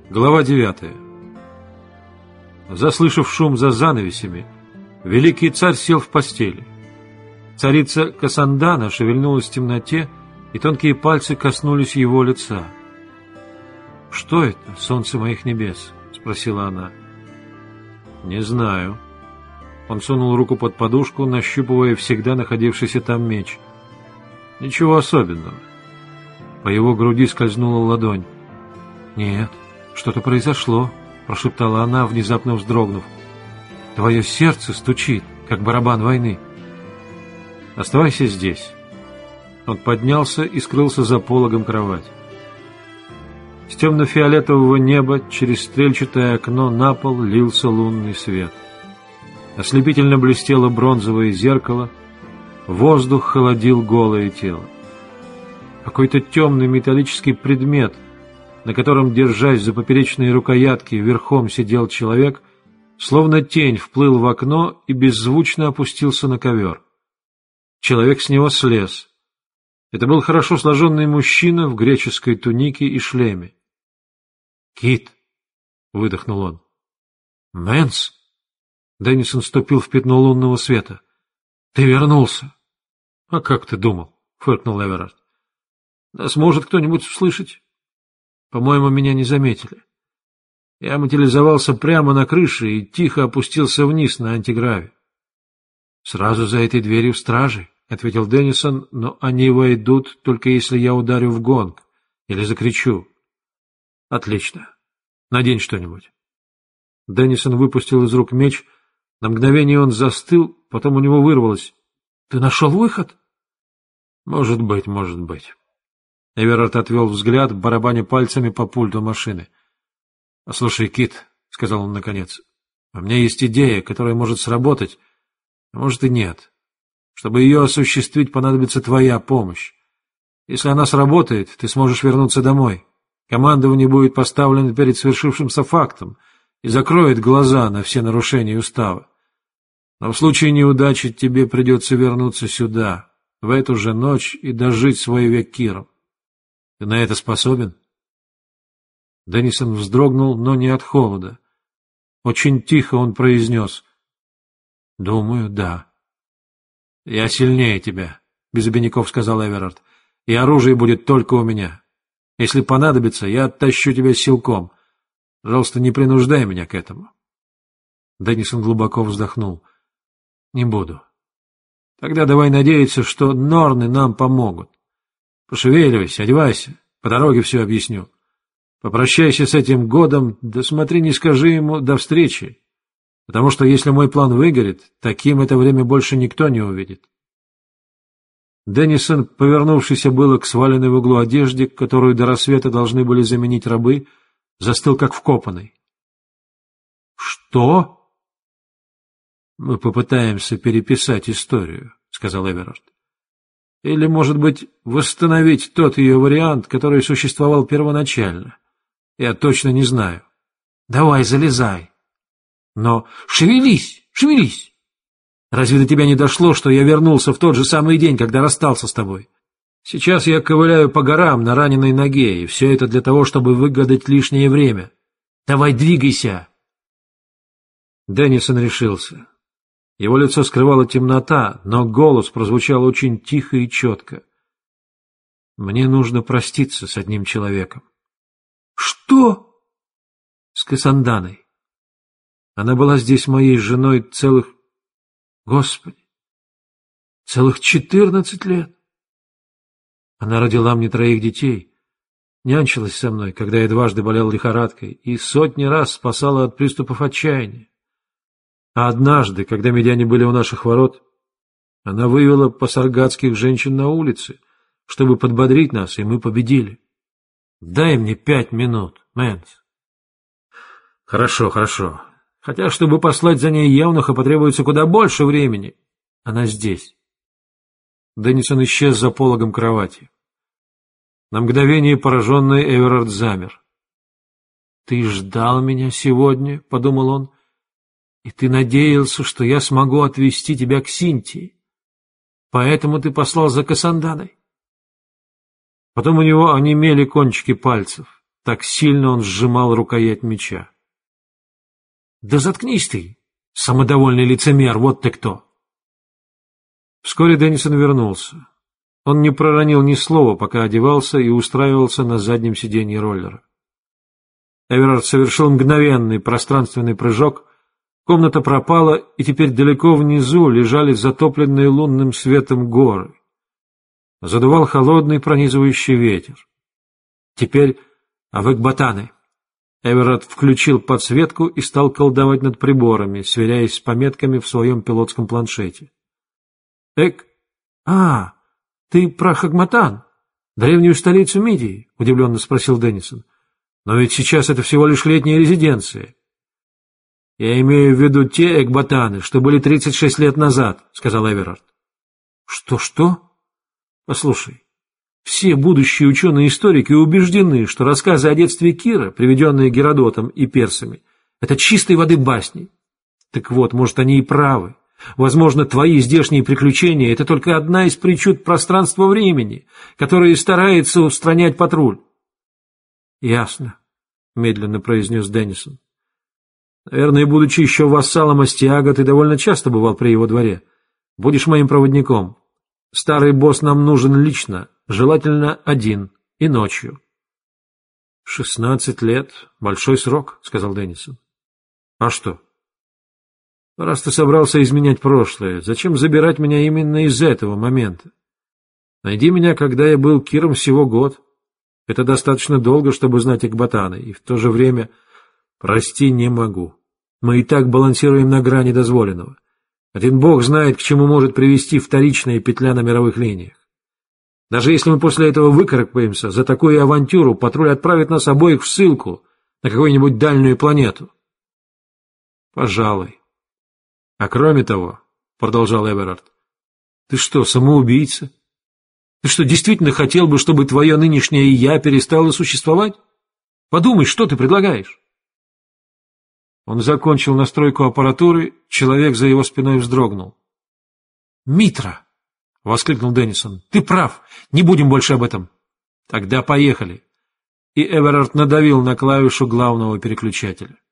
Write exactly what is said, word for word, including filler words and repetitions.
Глава девятая. Заслышав шум за занавесями, великий царь сел в постели. Царица Касандана шевельнулась в темноте, и тонкие пальцы коснулись его лица. «Что это, солнце моих небес?» — спросила она. «Не знаю». Он сунул руку под подушку, нащупывая всегда находившийся там меч. «Ничего особенного». По его груди скользнула ладонь. «Нет, что-то произошло», — прошептала она, внезапно вздрогнув. «Твое сердце стучит, как барабан войны». «Оставайся здесь». Он поднялся и скрылся за пологом кровати. С темно-фиолетового неба через стрельчатое окно на пол лился лунный свет. Ослепительно блестело бронзовое зеркало, воздух холодил голое тело. Какой-то темный металлический предмет, на котором, держась за поперечные рукоятки, верхом сидел человек, словно тень вплыл в окно и беззвучно опустился на ковер. Человек с него слез. Это был хорошо сложенный мужчина в греческой тунике и шлеме. «Кит!» — выдохнул он. «Мэнс!» — Деннисон вступил в пятно лунного света. «Ты вернулся!» «А как ты думал?» — фыркнул Эверард. «Нас может кто-нибудь услышать?» «По-моему, меня не заметили. Я материализовался прямо на крыше и тихо опустился вниз на антиграве». «Сразу за этой дверью стражи», — ответил Деннисон, «но они войдут, только если я ударю в гонг или закричу». «Отлично. Надень что-нибудь». Деннисон выпустил из рук меч. На мгновение он застыл, потом у него вырвалось: «Ты нашел выход?» «Может быть, может быть». Эверард отвел взгляд, барабаня пальцами по пульту машины. «Послушай, Кит», — сказал он наконец, — «у меня есть идея, которая может сработать, а может и нет. Чтобы ее осуществить, понадобится твоя помощь. Если она сработает, ты сможешь вернуться домой. Командование будет поставлено перед свершившимся фактом и закроет глаза на все нарушения устава. Но в случае неудачи тебе придется вернуться сюда, в эту же ночь, и дожить свой век Киром. Ты на это способен?» Деннисон вздрогнул, но не от холода. Очень тихо он произнес: «Думаю, да». «Я сильнее тебя», — без обиняков сказал Эверард, — «и оружие будет только у меня. Если понадобится, я оттащу тебя силком. Пожалуйста, не принуждай меня к этому». Деннисон глубоко вздохнул. «Не буду. Тогда давай надеяться, что Норны нам помогут. Пошевеливайся, одевайся, по дороге все объясню. Попрощайся с этим годом, да смотри, не скажи ему «до встречи», потому что если мой план выгорит, таким это время больше никто не увидит». Деннисон, повернувшийся было к сваленной в углу одежде, которую до рассвета должны были заменить рабы, застыл как вкопанный. «Что?» «Мы попытаемся переписать историю», — сказал Эверард. «Или, может быть, восстановить тот ее вариант, который существовал первоначально. Я точно не знаю. Давай, залезай. Но шевелись, шевелись! Разве до тебя не дошло, что я вернулся в тот же самый день, когда расстался с тобой? Сейчас я ковыляю по горам на раненой ноге, и все это для того, чтобы выгадать лишнее время. Давай, двигайся!» Деннисон решился. Его лицо скрывала темнота, но голос прозвучал очень тихо и четко. «Мне нужно проститься с одним человеком». «Что?» «С Касанданой. Она была здесь моей женой целых... Господи! Целых четырнадцать лет. Она родила мне троих детей, нянчилась со мной, когда я дважды болел лихорадкой, и сотни раз спасала от приступов отчаяния. А однажды, когда медяне были у наших ворот, она вывела пасаргадских женщин на улицы, чтобы подбодрить нас, и мы победили. Дай мне пять минут, Мэнс». «Хорошо, хорошо. Хотя, чтобы послать за ней евнуха, потребуется куда больше времени. Она здесь». Деннисон исчез за пологом кровати. На мгновение пораженный Эверард замер. «Ты ждал меня сегодня», — подумал он, — «и ты надеялся, что я смогу отвезти тебя к Синтии. Поэтому ты послал за Касанданой». Потом у него онемели кончики пальцев. Так сильно он сжимал рукоять меча. «Да заткнись ты, самодовольный лицемер, вот ты кто!» Вскоре Деннисон вернулся. Он не проронил ни слова, пока одевался и устраивался на заднем сиденье роллера. Эверард совершил мгновенный пространственный прыжок, комната пропала, и теперь далеко внизу лежали затопленные лунным светом горы. Задувал холодный пронизывающий ветер. Теперь авекбатаны. Эверард включил подсветку и стал колдовать над приборами, сверяясь с пометками в своем пилотском планшете. «Эк... А, ты про Хагматан, древнюю столицу Мидии?» — удивленно спросил Деннисон. «Но ведь сейчас это всего лишь летняя резиденция». «Я имею в виду те экбатаны, что были тридцать шесть лет назад», — сказал Эверард. «Что-что?» «Послушай, все будущие ученые-историки убеждены, что рассказы о детстве Кира, приведенные Геродотом и персами, это чистой воды басни. Так вот, может, они и правы. Возможно, твои здешние приключения — это только одна из причуд пространства-времени, которые старается устранять патруль». «Ясно», — медленно произнес Деннисон. «Наверное, будучи еще вассалом Астиага, ты довольно часто бывал при его дворе. Будешь моим проводником. Старый босс нам нужен лично, желательно один, и ночью». «Шестнадцать лет — большой срок», — сказал Деннисон. «А что? Раз ты собрался изменять прошлое, зачем забирать меня именно из этого момента? Найди меня, когда я был Киром всего год. Это достаточно долго, чтобы знать Экбатаны, и в то же время... Прости, не могу. Мы и так балансируем на грани дозволенного. Один бог знает, к чему может привести вторичная петля на мировых линиях. Даже если мы после этого выкарабкаемся, за такую авантюру патруль отправит нас обоих в ссылку на какую-нибудь дальнюю планету. Пожалуй. А кроме того, — продолжал Эверард, — ты что, самоубийца? Ты что, действительно хотел бы, чтобы твое нынешнее «я» перестало существовать? Подумай, что ты предлагаешь? Он закончил настройку аппаратуры, человек за его спиной вздрогнул. «Митра!» — воскликнул Деннисон. «Ты прав, не будем больше об этом». «Тогда поехали». И Эверард надавил на клавишу главного переключателя.